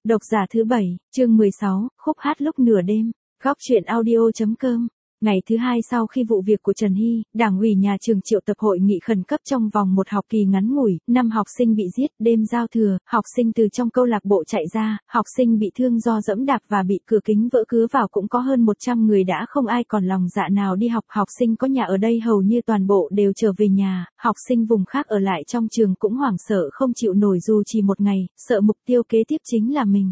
Độc giả thứ 7, chương 16, khúc hát lúc nửa đêm, góc truyện audio.com. Ngày thứ hai sau khi vụ việc của Trần Hy, Đảng ủy nhà trường triệu tập hội nghị khẩn cấp trong vòng một học kỳ ngắn ngủi, 5 học sinh bị giết, đêm giao thừa, học sinh từ trong câu lạc bộ chạy ra, học sinh bị thương do dẫm đạp và bị cửa kính vỡ cứa vào cũng có hơn 100 người đã không ai còn lòng dạ nào đi học, học sinh có nhà ở đây hầu như toàn bộ đều trở về nhà, học sinh vùng khác ở lại trong trường cũng hoảng sợ không chịu nổi dù chỉ một ngày, sợ mục tiêu kế tiếp chính là mình.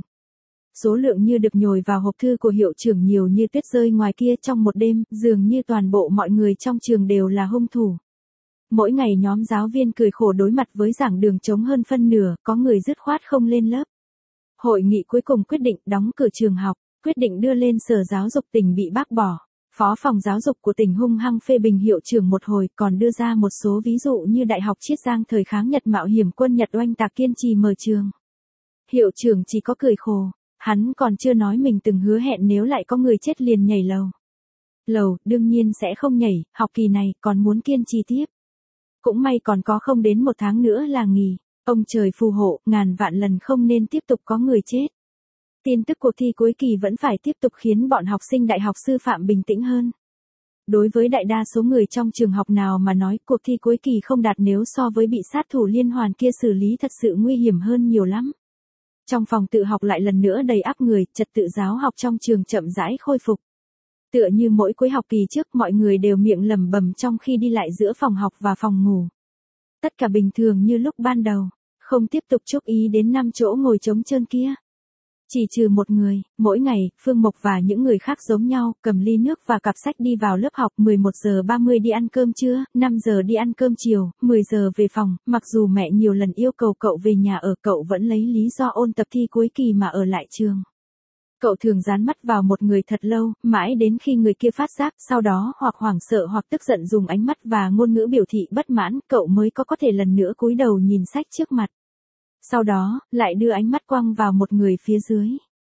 Số lượng như được nhồi vào hộp thư của hiệu trưởng nhiều như tuyết rơi ngoài kia trong một đêm, dường như toàn bộ mọi người trong trường đều là hung thủ. Mỗi ngày nhóm giáo viên cười khổ đối mặt với giảng đường trống hơn phân nửa, có người dứt khoát không lên lớp. Hội nghị cuối cùng quyết định đóng cửa trường học, quyết định đưa lên Sở Giáo dục tỉnh bị bác bỏ. Phó phòng giáo dục của tỉnh hung hăng phê bình hiệu trưởng một hồi, còn đưa ra một số ví dụ như Đại học Chiết Giang thời kháng Nhật mạo hiểm quân Nhật oanh tạc kiên trì mở trường. Hiệu trưởng chỉ có cười khổ. Hắn còn chưa nói mình từng hứa hẹn nếu lại có người chết liền nhảy lầu. Lầu, đương nhiên sẽ không nhảy, học kỳ này còn muốn kiên trì tiếp. Cũng may còn có không đến 1 tháng nữa là nghỉ. Ông trời phù hộ, ngàn vạn lần không nên tiếp tục có người chết. Tin tức cuộc thi cuối kỳ vẫn phải tiếp tục khiến bọn học sinh đại học sư phạm bình tĩnh hơn. Đối với đại đa số người trong trường học nào mà nói cuộc thi cuối kỳ không đạt nếu so với bị sát thủ liên hoàn kia xử lý thật sự nguy hiểm hơn nhiều lắm. Trong phòng tự học lại lần nữa đầy ắp người, trật tự giáo học trong trường chậm rãi khôi phục. Tựa như mỗi cuối học kỳ trước mọi người đều miệng lẩm bẩm trong khi đi lại giữa phòng học và phòng ngủ. Tất cả bình thường như lúc ban đầu, không tiếp tục chú ý đến 5 chỗ ngồi trống trơn kia. Chỉ trừ một người, mỗi ngày, Phương Mộc và những người khác giống nhau, cầm ly nước và cặp sách đi vào lớp học, 11 giờ 30 đi ăn cơm trưa, 5 giờ đi ăn cơm chiều, 10 giờ về phòng, mặc dù mẹ nhiều lần yêu cầu cậu về nhà ở cậu vẫn lấy lý do ôn tập thi cuối kỳ mà ở lại trường. Cậu thường dán mắt vào một người thật lâu, mãi đến khi người kia phát giác, sau đó hoặc hoảng sợ hoặc tức giận dùng ánh mắt và ngôn ngữ biểu thị bất mãn, cậu mới có thể lần nữa cúi đầu nhìn sách trước mặt. Sau đó, lại đưa ánh mắt quăng vào một người phía dưới.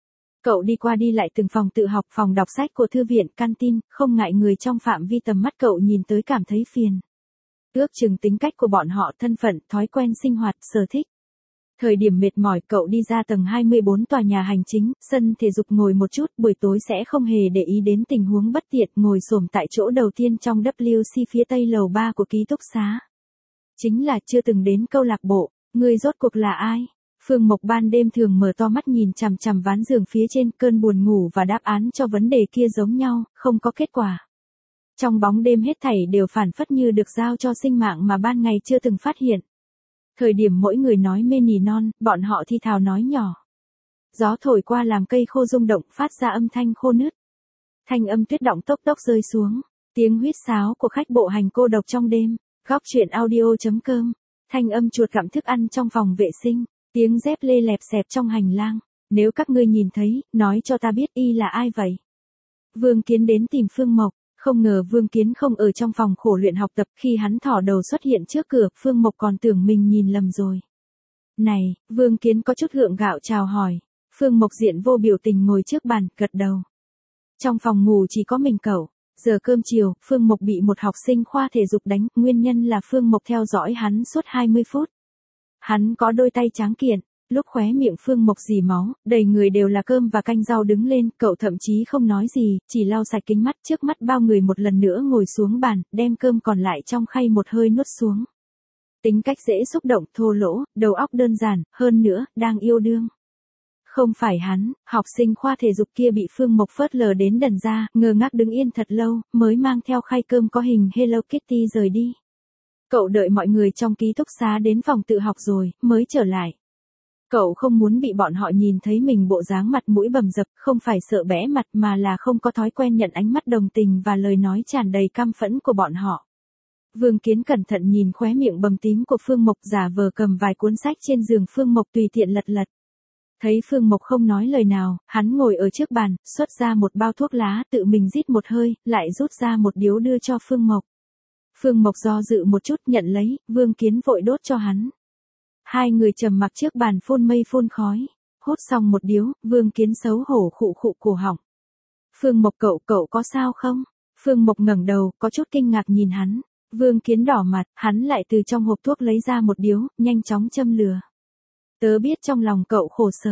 Cậu đi qua đi lại từng phòng tự học, phòng đọc sách của thư viện, canteen, không ngại người trong phạm vi tầm mắt cậu nhìn tới cảm thấy phiền. Ước chừng tính cách của bọn họ, thân phận, thói quen sinh hoạt, sở thích. Thời điểm mệt mỏi cậu đi ra tầng 24 tòa nhà hành chính, sân thể dục ngồi một chút, buổi tối sẽ không hề để ý đến tình huống bất tiện, ngồi xổm tại chỗ đầu tiên trong WC phía tây lầu 3 của ký túc xá. Chính là chưa từng đến câu lạc bộ. Người rốt cuộc là ai? Phương Mộc ban đêm thường mở to mắt nhìn chằm chằm ván giường phía trên, cơn buồn ngủ và đáp án cho vấn đề kia giống nhau, không có kết quả. Trong bóng đêm hết thảy đều phản phất như được giao cho sinh mạng mà ban ngày chưa từng phát hiện. Thời điểm mỗi người nói mê nỉ non, bọn họ thi thào nói nhỏ. Gió thổi qua làm cây khô rung động phát ra âm thanh khô nứt. Thanh âm tuyết động tốc tốc rơi xuống. Tiếng huýt sáo của khách bộ hành cô độc trong đêm. Góc truyện audio.com. Thanh âm chuột gặm thức ăn trong phòng vệ sinh, tiếng dép lê lẹp xẹp trong hành lang. Nếu các ngươi nhìn thấy, nói cho ta biết y là ai vậy. Vương Kiến đến tìm Phương Mộc, không ngờ Vương Kiến không ở trong phòng khổ luyện học tập, khi hắn thò đầu xuất hiện trước cửa, Phương Mộc còn tưởng mình nhìn lầm rồi. Này, Vương Kiến có chút gượng gạo chào hỏi. Phương Mộc diện vô biểu tình ngồi trước bàn, gật đầu. Trong phòng ngủ chỉ có mình cậu. Giờ cơm chiều, Phương Mộc bị một học sinh khoa thể dục đánh, nguyên nhân là Phương Mộc theo dõi hắn suốt 20 phút. Hắn có đôi tay tráng kiện, lúc khóe miệng Phương Mộc rỉ máu, đầy người đều là cơm và canh rau đứng lên, cậu thậm chí không nói gì, chỉ lau sạch kính mắt trước mắt bao người một lần nữa ngồi xuống bàn, đem cơm còn lại trong khay một hơi nuốt xuống. Tính cách dễ xúc động, thô lỗ, đầu óc đơn giản, hơn nữa, đang yêu đương. Không phải hắn, học sinh khoa thể dục kia bị Phương Mộc phớt lờ đến đần ra, ngơ ngác đứng yên thật lâu, mới mang theo khay cơm có hình Hello Kitty rời đi. Cậu đợi mọi người trong ký túc xá đến phòng tự học rồi, mới trở lại. Cậu không muốn bị bọn họ nhìn thấy mình bộ dáng mặt mũi bầm dập, không phải sợ bẽ mặt mà là không có thói quen nhận ánh mắt đồng tình và lời nói tràn đầy căm phẫn của bọn họ. Vương Kiến cẩn thận nhìn khóe miệng bầm tím của Phương Mộc, giả vờ cầm vài cuốn sách trên giường Phương Mộc tùy tiện lật lật. Thấy Phương Mộc không nói lời nào, hắn ngồi ở trước bàn, xuất ra một bao thuốc lá, tự mình rít một hơi, lại rút ra một điếu đưa cho Phương Mộc. Phương Mộc do dự một chút nhận lấy, Vương Kiến vội đốt cho hắn. Hai người trầm mặc trước bàn phun mây phun khói. Hút xong một điếu, Vương Kiến xấu hổ khụ khụ cổ họng. Phương Mộc cậu có sao không? Phương Mộc ngẩng đầu, có chút kinh ngạc nhìn hắn. Vương Kiến đỏ mặt, hắn lại từ trong hộp thuốc lấy ra một điếu, nhanh chóng châm lửa. Tớ biết trong lòng cậu khổ sở.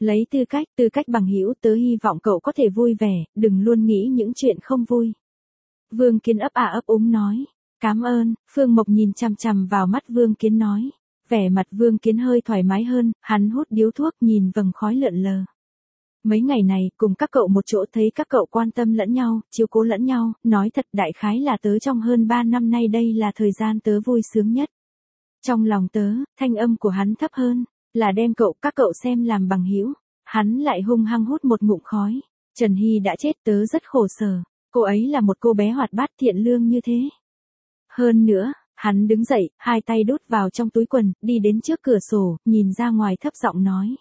Lấy tư cách bằng hữu tớ hy vọng cậu có thể vui vẻ, đừng luôn nghĩ những chuyện không vui. Vương Kiến ấp ấp úng nói. Cảm ơn, Phương Mộc nhìn chằm chằm vào mắt Vương Kiến nói. Vẻ mặt Vương Kiến hơi thoải mái hơn, hắn hút điếu thuốc nhìn vầng khói lượn lờ. Mấy ngày này, cùng các cậu một chỗ thấy các cậu quan tâm lẫn nhau, chiếu cố lẫn nhau, nói thật đại khái là tớ trong hơn 3 năm nay đây là thời gian tớ vui sướng nhất. Trong lòng tớ, thanh âm của hắn thấp hơn, là đem các cậu xem làm bằng hữu. Hắn lại hung hăng hút một ngụm khói. Trần Hy đã chết tớ rất khổ sở, cô ấy là một cô bé hoạt bát thiện lương như thế. Hơn nữa, hắn đứng dậy, hai tay đút vào trong túi quần, đi đến trước cửa sổ, nhìn ra ngoài thấp giọng nói.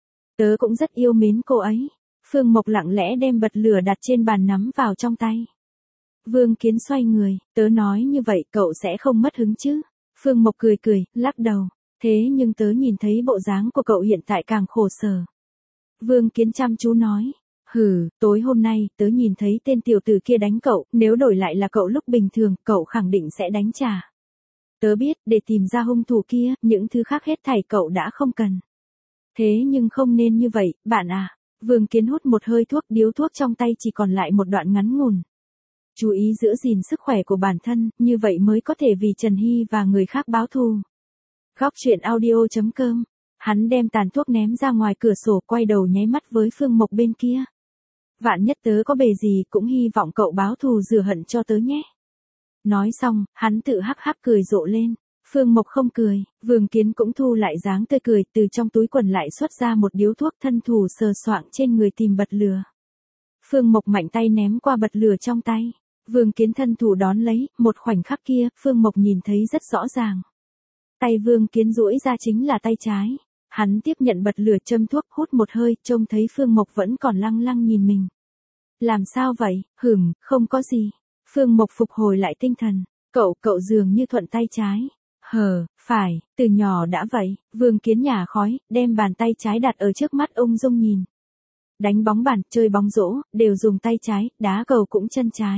Tớ cũng rất yêu mến cô ấy. Phương Mộc lặng lẽ đem bật lửa đặt trên bàn nắm vào trong tay. Vương Kiến xoay người, tớ nói như vậy cậu sẽ không mất hứng chứ. Phương Mộc cười, lắc đầu. Thế nhưng tớ nhìn thấy bộ dáng của cậu hiện tại càng khổ sở. Vương Kiến chăm chú nói. Tối hôm nay, tớ nhìn thấy tên tiểu tử kia đánh cậu, nếu đổi lại là cậu lúc bình thường, cậu khẳng định sẽ đánh trả. Tớ biết, để tìm ra hung thủ kia, những thứ khác hết thảy cậu đã không cần. Thế nhưng không nên như vậy, bạn à. Vương Kiến hút một hơi thuốc, điếu thuốc trong tay chỉ còn lại một đoạn ngắn ngủn. Chú ý giữ gìn sức khỏe của bản thân, như vậy mới có thể vì Trần Hy và người khác báo thù. Góc truyện audio.com. Hắn đem tàn thuốc ném ra ngoài cửa sổ, quay đầu nháy mắt với Phương Mộc bên kia. Vạn nhất tớ có bề gì cũng hy vọng cậu báo thù rửa hận cho tớ nhé. Nói xong, hắn tự hắc hắc cười rộ lên. Phương Mộc không cười, Vương Kiến cũng thu lại dáng tươi cười, từ trong túi quần lại xuất ra một điếu thuốc, thân thủ sờ soạng trên người tìm bật lửa. Phương Mộc mạnh tay ném qua bật lửa trong tay. Vương Kiến thân thủ đón lấy, một khoảnh khắc kia, Phương Mộc nhìn thấy rất rõ ràng. Tay Vương Kiến duỗi ra chính là tay trái. Hắn tiếp nhận bật lửa châm thuốc, hút một hơi, trông thấy Phương Mộc vẫn còn lăng lăng nhìn mình. Làm sao vậy? Không có gì. Phương Mộc phục hồi lại tinh thần. Cậu dường như thuận tay trái. Phải, từ nhỏ đã vậy. Vương Kiến nhả khói, đem bàn tay trái đặt ở trước mắt ung dung nhìn. Đánh bóng bàn, chơi bóng rổ, đều dùng tay trái, đá cầu cũng chân trái.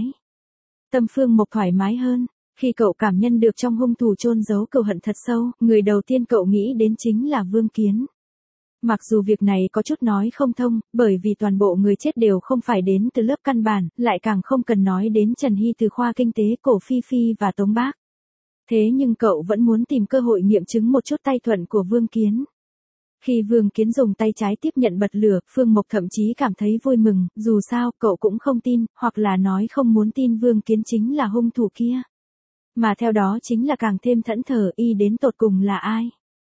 Tâm Phương Mộc thoải mái hơn. Khi cậu cảm nhận được trong hung thủ chôn giấu cừu hận thật sâu, người đầu tiên cậu nghĩ đến chính là Vương Kiến. Mặc dù việc này có chút nói không thông, bởi vì toàn bộ người chết đều không phải đến từ lớp căn bản, lại càng không cần nói đến Trần Hy từ khoa kinh tế, Cổ Phi Phi và Tống Bác. Thế nhưng cậu vẫn muốn tìm cơ hội nghiệm chứng một chút tay thuận của Vương Kiến. Khi Vương Kiến dùng tay trái tiếp nhận bật lửa, Phương Mộc thậm chí cảm thấy vui mừng, dù sao cậu cũng không tin, hoặc là nói không muốn tin Vương Kiến chính là hung thủ kia. Mà theo đó chính là càng thêm thẫn thờ y đến tột cùng là ai.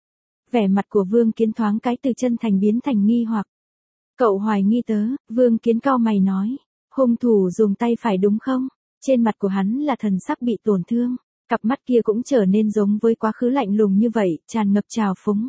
Vẻ mặt của Vương Kiến thoáng cái từ chân thành biến thành nghi hoặc. Cậu hoài nghi tớ, Vương Kiến cau mày nói. Hung thủ dùng tay phải đúng không? Trên mặt của hắn là thần sắc bị tổn thương. Cặp mắt kia cũng trở nên giống với quá khứ lạnh lùng như vậy, tràn ngập trào phúng.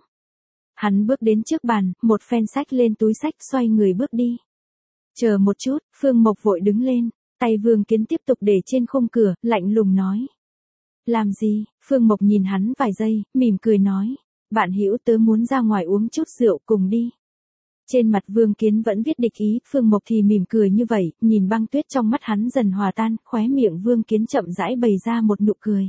Hắn bước đến trước bàn, một phen xách lên túi xách, xoay người bước đi. Chờ một chút, Phương Mộc vội đứng lên, tay Vương Kiến tiếp tục để trên khung cửa, lạnh lùng nói. Làm gì? Phương Mộc nhìn hắn vài giây, mỉm cười nói. Bạn hữu tớ muốn ra ngoài uống chút rượu cùng đi. Trên mặt Vương Kiến vẫn viết địch ý, Phương Mộc thì mỉm cười như vậy, nhìn băng tuyết trong mắt hắn dần hòa tan, khóe miệng Vương Kiến chậm rãi bày ra một nụ cười.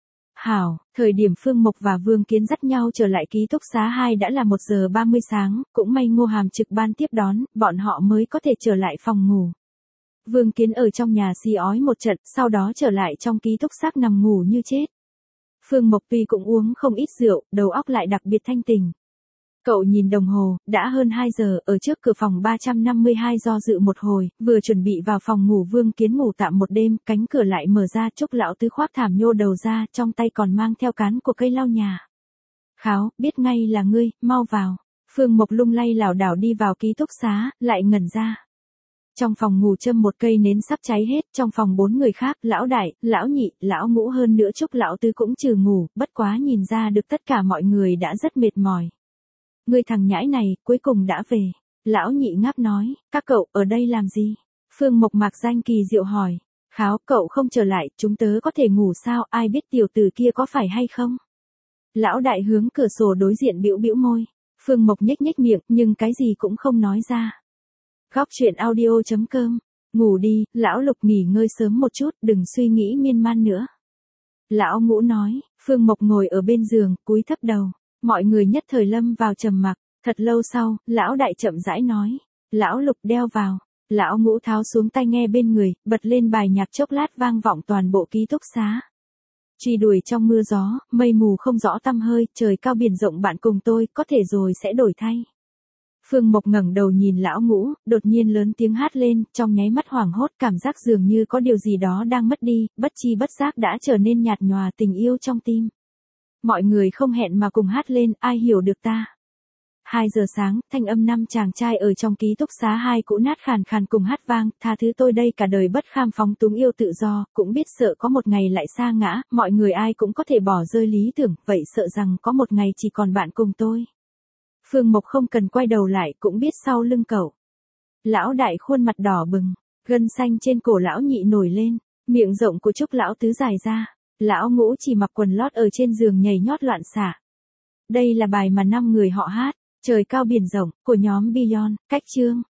Hảo, thời điểm Phương Mộc và Vương Kiến dắt nhau trở lại ký túc xá 2 đã là 1 giờ 30 sáng, cũng may Ngô Hàm trực ban tiếp đón, bọn họ mới có thể trở lại phòng ngủ. Vương Kiến ở trong nhà xì ói một trận, sau đó trở lại trong ký túc xá nằm ngủ như chết. Phương Mộc tuy cũng uống không ít rượu, đầu óc lại đặc biệt thanh tỉnh. Cậu nhìn đồng hồ, đã hơn 2 giờ, ở trước cửa phòng 352 do dự một hồi, vừa chuẩn bị vào phòng ngủ Vương Kiến ngủ tạm một đêm, cánh cửa lại mở ra, Trúc lão tứ khoác thảm nhô đầu ra, trong tay còn mang theo cán của cây lau nhà. Kháo, biết ngay là ngươi, mau vào. Phương Mộc lung lay lảo đảo đi vào ký túc xá, lại ngẩn ra. Trong phòng ngủ châm một cây nến sắp cháy hết, trong phòng 4 người khác, lão đại, lão nhị, lão ngũ hơn nữa Trúc lão tứ cũng trừ ngủ, bất quá nhìn ra được tất cả mọi người đã rất mệt mỏi. Ngươi thằng nhãi này, cuối cùng đã về. Lão nhị ngáp nói, các cậu ở đây làm gì? Phương Mộc mạc danh kỳ diệu hỏi. Kháo, cậu không trở lại, chúng tớ có thể ngủ sao, ai biết tiểu tử kia có phải hay không? Lão đại hướng cửa sổ đối diện bĩu bĩu môi. Phương Mộc nhếch nhếch miệng, nhưng cái gì cũng không nói ra. Góc truyện audio.com. Ngủ đi, lão Lục nghỉ ngơi sớm một chút, đừng suy nghĩ miên man nữa. Lão ngũ nói, Phương Mộc ngồi ở bên giường, cúi thấp đầu. Mọi người nhất thời lâm vào trầm mặc. Thật lâu sau, lão đại chậm rãi nói. Lão Lục đeo vào. Lão Ngũ tháo xuống tai nghe bên người, bật lên bài nhạc chốc lát vang vọng toàn bộ ký túc xá. Truy đuổi trong mưa gió, mây mù không rõ tăm hơi, trời cao biển rộng bạn cùng tôi, có thể rồi sẽ đổi thay. Phương Mộc ngẩng đầu nhìn lão Ngũ, đột nhiên lớn tiếng hát lên, trong nháy mắt hoảng hốt, cảm giác dường như có điều gì đó đang mất đi, bất chi bất giác đã trở nên nhạt nhòa tình yêu trong tim. Mọi người không hẹn mà cùng hát lên, ai hiểu được ta. 2 giờ sáng, thanh âm 5 chàng trai ở trong ký túc xá hai cũ nát khàn khàn cùng hát vang, tha thứ tôi đây cả đời bất kham phóng túng yêu tự do, cũng biết sợ có một ngày lại sa ngã, mọi người ai cũng có thể bỏ rơi lý tưởng, vậy sợ rằng có một ngày chỉ còn bạn cùng tôi. Phương Mộc không cần quay đầu lại cũng biết sau lưng cậu. Lão đại khuôn mặt đỏ bừng, gân xanh trên cổ lão nhị nổi lên, miệng rộng của Trúc lão tứ dài ra, lão Ngũ chỉ mặc quần lót ở trên giường nhảy nhót loạn xạ. Đây là bài mà 5 người họ hát, Trời cao biển rộng, của nhóm Beyond, cách chương.